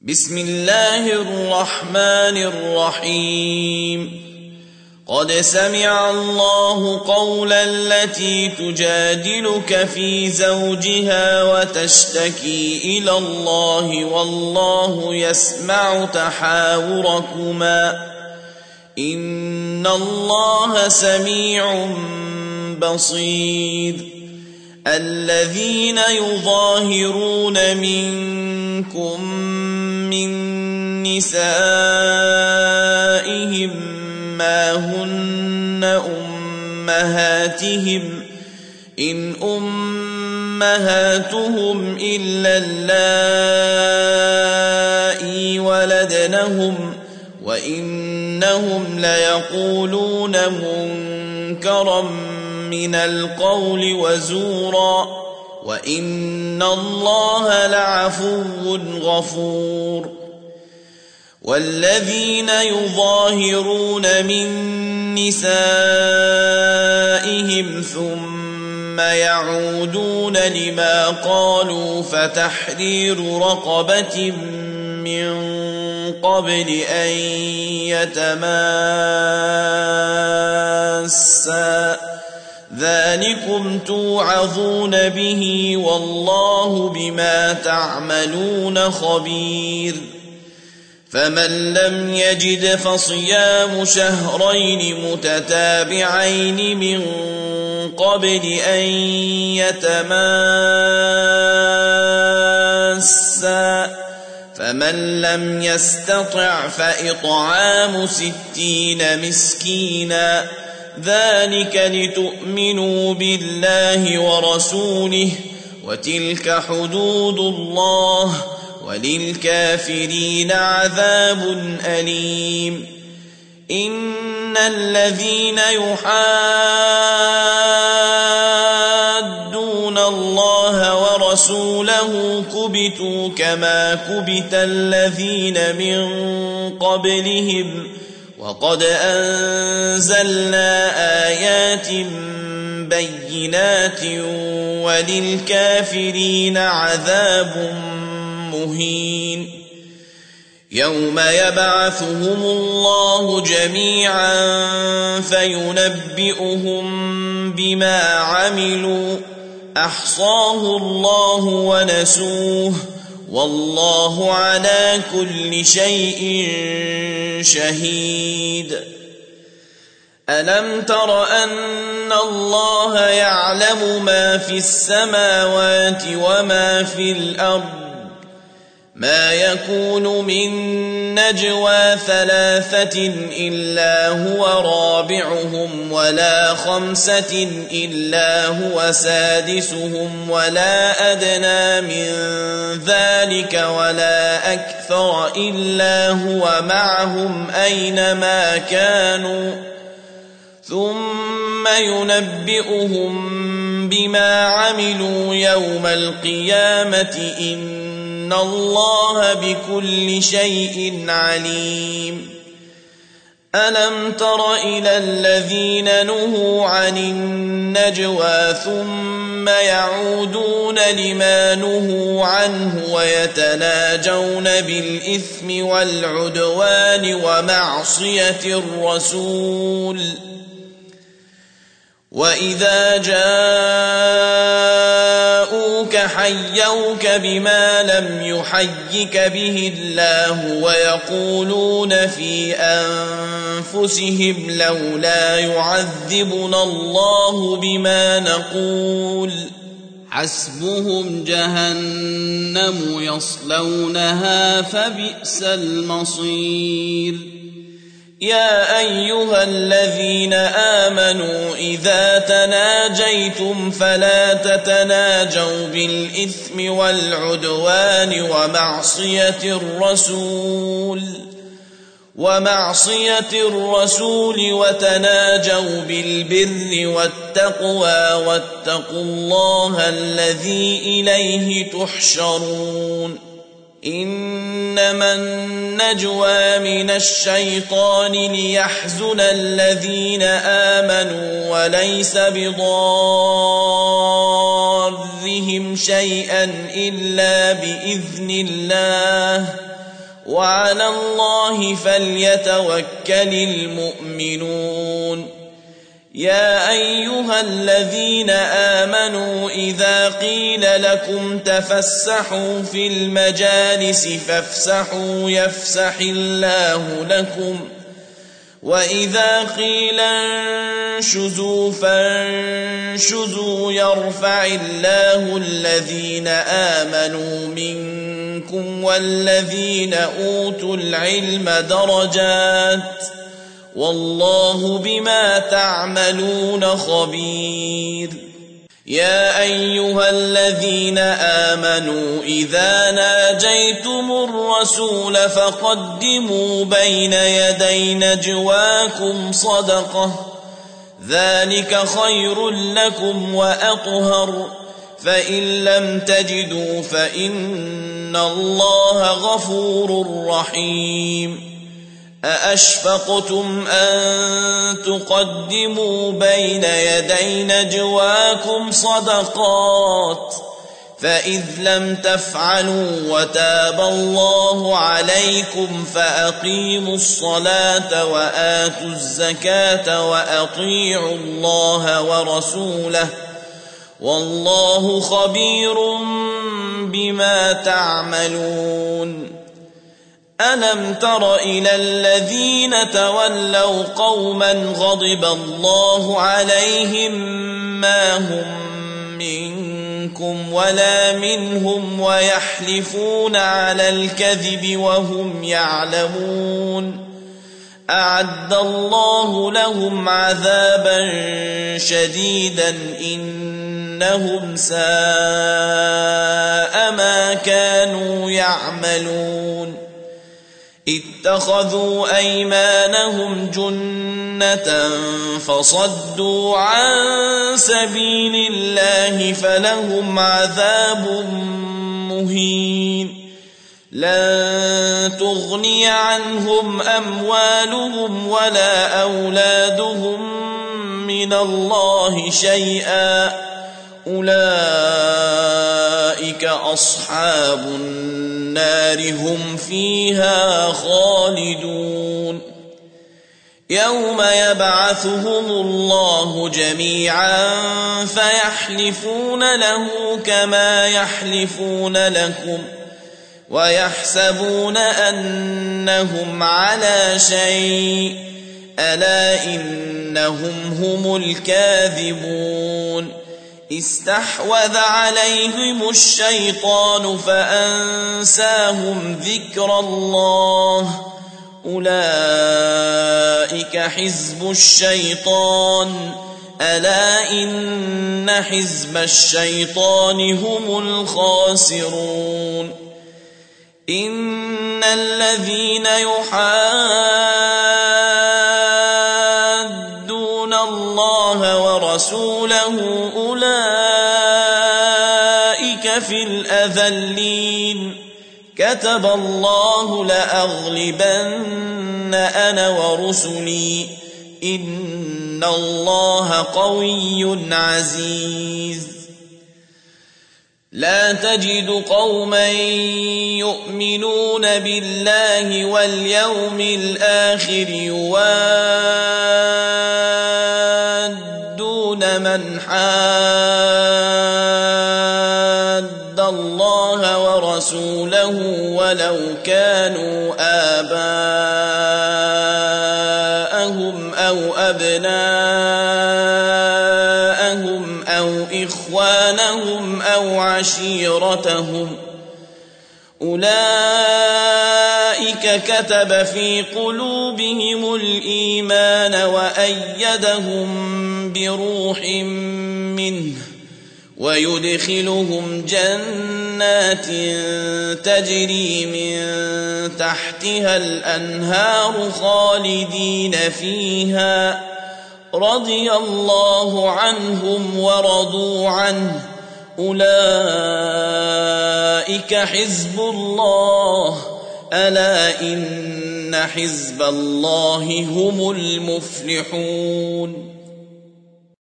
بسم الله الرحمن الرحيم قد سمع الله قول التي تجادلك في زوجها وتشتكي إلى الله والله يسمع تحاوركما إن الله سميع بصير الذين يظاهرون منكم من نسائهم ما هن أمهاتهم إن أمهاتهم إلا اللائي ولدنهم وإنهم ليقولون منكرا من القول وزورا وإن الله لعفو غفور والذين يظاهرون من نسائهم ثم يعودون لما قالوا فتحرير رقبة من قبل أن يتماسا ذلكم توعظون به والله بما تعملون خبير فمن لم يجد فصيام شهرين متتابعين من قبل أن يتماسا فمن لم يستطع فإطعام 60 مسكينا ذلك لتؤمنوا بالله ورسوله وتلك حدود الله وللكافرين عذاب أليم إن الذين يحادون الله ورسوله كبتوا كما كبت الذين من قبلهم وقد أنزلنا آيات بينات وللكافرين عذاب مهين يوم يبعثهم الله جميعا فينبئهم بما عملوا أحصاه الله ونسوه والله على كل شيء شهيد ألم تر أن الله يعلم ما في السماوات وما في الأرض ما يكون من نجوى 3 إلا هو رابعهم ولا 5 إلا هو سادسهم ولا أدنى من ذلك ولا أكثر إلا هو معهم أينما كانوا ثم ينبئهم بما عملوا يوم القيامة إن الله بكل شيء عليم ألم تر إلى الذين نهوا عن النجوى ثم يعودون لما نهوا عنه ويتناجون بالإثم والعدوان ومعصية الرسول وإذا جاءوك حيوك بما لم يحيك به الله ويقولون في أنفسهم لولا يعذبنا الله بما نقول حسبهم جهنم يصلونها فبئس المصير يا أيها الذين آمنوا إذا تناجيتم فلا تتناجوا بالإثم والعدوان ومعصية الرسول وتناجوا بالبر والتقوى واتقوا الله الذي إليه تحشرون إنما النجوى من الشيطان ليحزن الذين آمنوا وليس بضارهم شيئا إلا بإذن الله وعلى الله فليتوكل المؤمنون يا أيها الذين آمنوا إذا قيل لكم تفسحوا في المجالس فافسحوا يفسح الله لكم وإذا قيل انشزوا فانشزوا يرفع الله الذين آمنوا منكم والذين أوتوا العلم درجات والله بما تعملون خبير يا أيها الذين آمنوا إذا ناجيتم الرسول فقدموا بين يدي نجواكم صدقة ذلك خير لكم وأطهر فإن لم تجدوا فإن الله غفور رحيم أأشفقتم أن تقدموا بين يدي نجواكم صدقات فإذ لم تفعلوا وتاب الله عليكم فأقيموا الصلاة وآتوا الزكاة وأطيعوا الله ورسوله والله خبير بما تعملون ألم تر إلى الذين تولوا قوما غضب الله عليهم ما هم منكم ولا منهم ويحلفون على الكذب وهم يعلمون أعد الله لهم عذابا شديدا إنهم ساء ما كانوا يعملون اتخذوا أيمانهم جنة فصدوا عن سبيل الله فلهم عذاب مهين لن تغني عنهم أموالهم ولا أولادهم من الله شيئا أولئك أصحاب النار هم فيها خالدون يوم يبعثهم الله جميعا فيحلفون له كما يحلفون لكم ويحسبون أنهم على شيء ألا إنهم هم الكاذبون استحوذ عليهم الشيطان فأنساهم ذكر الله أولئك حزب الشيطان ألا إن حزب الشيطان هم الخاسرون إن الذين يحادون الله ورسوله أولئك في الأذلين كتب الله لأغلبن أنا ورسلي إن الله قوي عزيز لا تجد قوما يؤمنون بالله واليوم الآخر يوادون من حاد الله ورسوله ولو كانوا آباءهم أو أبناءهم أو إخوانهم أو عشيرتهم أولئك كتب في قلوبهم الإيمان وأيدهم بروح منه ويدخلهم جنات تجري من تحتها الأنهار خالدين فيها رضي الله عنهم ورضوا عنه أولئك حزب الله ألا إن حزب الله هم المفلحون